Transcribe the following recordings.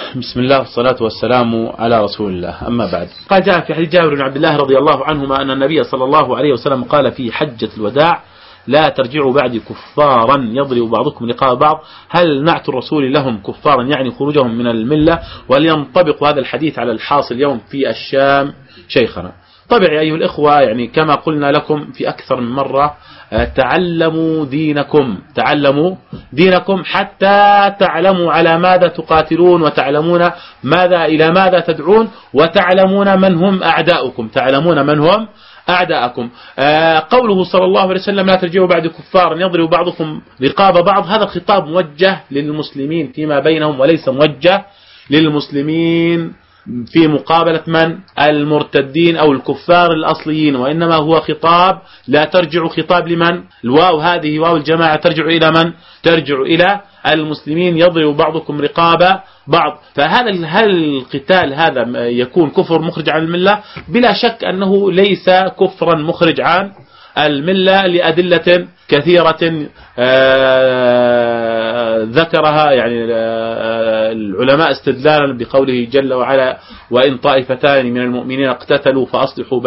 بسم الله والصلاة والسلام على رسول الله، أما بعد. قال جاء في حديث جابر بن عبد الله رضي الله عنهما أن النبي صلى الله عليه وسلم قال في حجة الوداع: لا ترجعوا بعد كفارا يضرب بعضكم رقاب بعض. هل نعت الرسول لهم كفارا يعني خروجهم من الملة؟ وهل ينطبق هذا الحديث على الحاصل اليوم في الشام شيخنا؟ طبعا أيها الإخوة، يعني كما قلنا لكم في أكثر من مرة، تعلموا دينكم حتى تعلموا على ماذا تقاتلون، وتعلمون إلى ماذا تدعون، وتعلمون من هم أعداءكم. قوله صلى الله عليه وسلم: لا ترجعوا بعد كفارا يضرب بعضكم رقاب بعض، هذا خطاب موجه للمسلمين فيما بينهم، وليس موجه للمسلمين في مقابلة من؟ المرتدين أو الكفار الأصليين، وإنما هو خطاب لا ترجع، خطاب لمن؟ الواو هذه واو الجماعة ترجع إلى من؟ ترجع إلى المسلمين، يضرب بعضكم رقاب بعض. فهذا هل القتال هذا يكون كفر مخرج عن الملة؟ بلا شك أنه ليس كفرا مخرج عن الملة لأدلة كثيرة ذكرها يعني العلماء استدلالا بقوله جل وعلا: وإن طائفتان من المؤمنين اقتتلوا فأصلحوا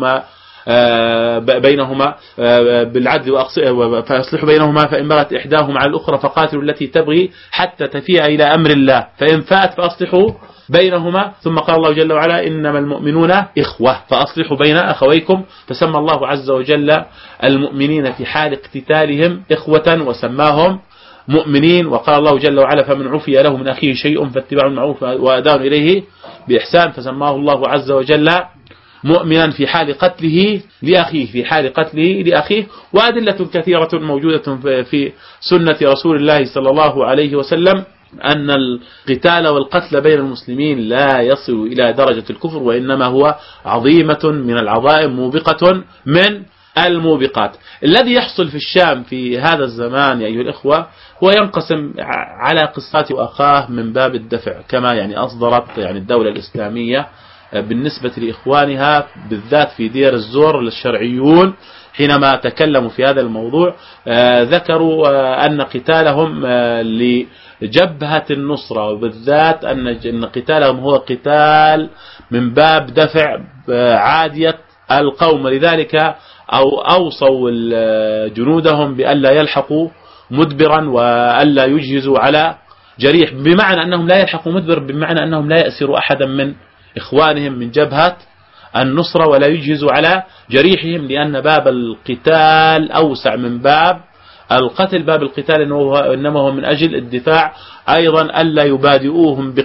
بينهما بالعدل فأصلحوا بينهما، فإن بغت إحداهما على الأخرى فقاتلوا التي تبغي حتى تفيء إلى أمر الله، فإن فات فأصلحوا بينهما. ثم قال الله جل وعلا: إنما المؤمنون إخوة فأصلحوا بين أخويكم. فسمى الله عز وجل المؤمنين في حال اقتتالهم إخوة وسماهم مؤمنين. وقال الله جل وعلا: فمن عفي له من أخيه شيء فاتباع المعروف وأداء إليه بإحسان. فسماه الله عز وجل مؤمنا في حال قتله لأخيه. وأدلة كثيرة موجودة في سنة رسول الله صلى الله عليه وسلم أن القتال والقتل بين المسلمين لا يصل إلى درجة الكفر، وإنما هو عظيمة من العظائم، موبقة من الموبقات. الذي يحصل في الشام في هذا الزمان يا أيها الإخوة هو ينقسم على قصات وأخاه من باب الدفع، كما يعني أصدرت يعني الدولة الإسلامية بالنسبة لإخوانها بالذات في دير الزور للشرعيون. حينما تكلموا في هذا الموضوع ذكروا أن قتالهم لجبهة النصرة، وبالذات أن قتالهم هو قتال من باب دفع عادية القوم، لذلك أوصوا جنودهم بألا يلحقوا مدبرا وألا يجهزوا على جريح، بمعنى أنهم لا يلحقوا مدبر، بمعنى أنهم لا يأسروا أحدا من إخوانهم من جبهة النصرة ولا يجهزوا على جريحهم، لأن باب القتال أوسع من باب القتل. باب القتال إنما هو من أجل الدفاع، أيضا ألا يبادئوهم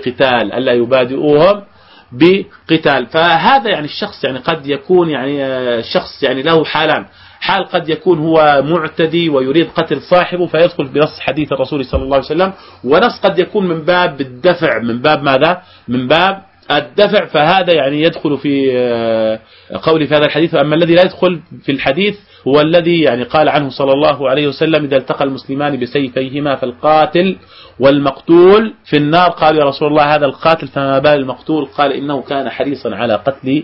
بقتال. فهذا يعني الشخص يعني قد يكون يعني شخص يعني له حالان: حال قد يكون هو معتدي ويريد قتل صاحبه فيدخل بنص حديث الرسول صلى الله عليه وسلم، ونص قد يكون من باب الدفع، من باب ماذا؟ من باب الدفع، فهذا يعني يدخل في قول في هذا الحديث. أما الذي لا يدخل في الحديث هو الذي يعني قال عنه صلى الله عليه وسلم: إذا التقى المسلمان بسيفيهما فالقاتل والمقتول في النار. قال: يا رسول الله هذا القاتل فما بال المقتول؟ قال: إنه كان حريصا على قتل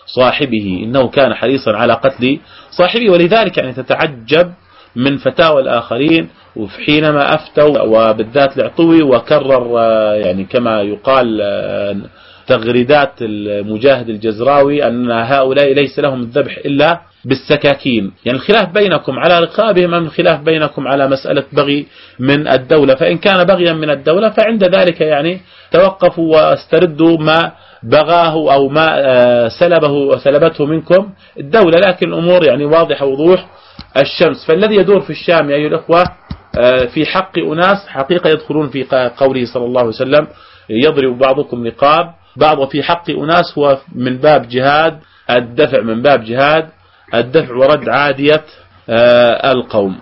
صاحبه. ولذلك يعني تتعجب من فتاوى الآخرين وحينما أفتوا، وبالذات العطوي، وكرر يعني كما يقال تغريدات المجاهد الجزراوي أن هؤلاء ليس لهم الذبح إلا بالسكاكين. يعني الخلاف بينكم على رقابهم أم الخلاف بينكم على مسألة بغي من الدولة؟ فإن كان بغيا من الدولة فعند ذلك يعني توقفوا واستردوا ما بغاه أو ما سلبته منكم الدولة. لكن الأمور يعني واضحة وضوح الشمس. فالذي يدور في الشام يا أيها الأخوة في حق أناس حقيقة يدخلون في قوله صلى الله عليه وسلم: يضرب بعضكم رقاب بعض، وفي حق أناس هو من باب جهاد الدفع، ورد عادية القوم.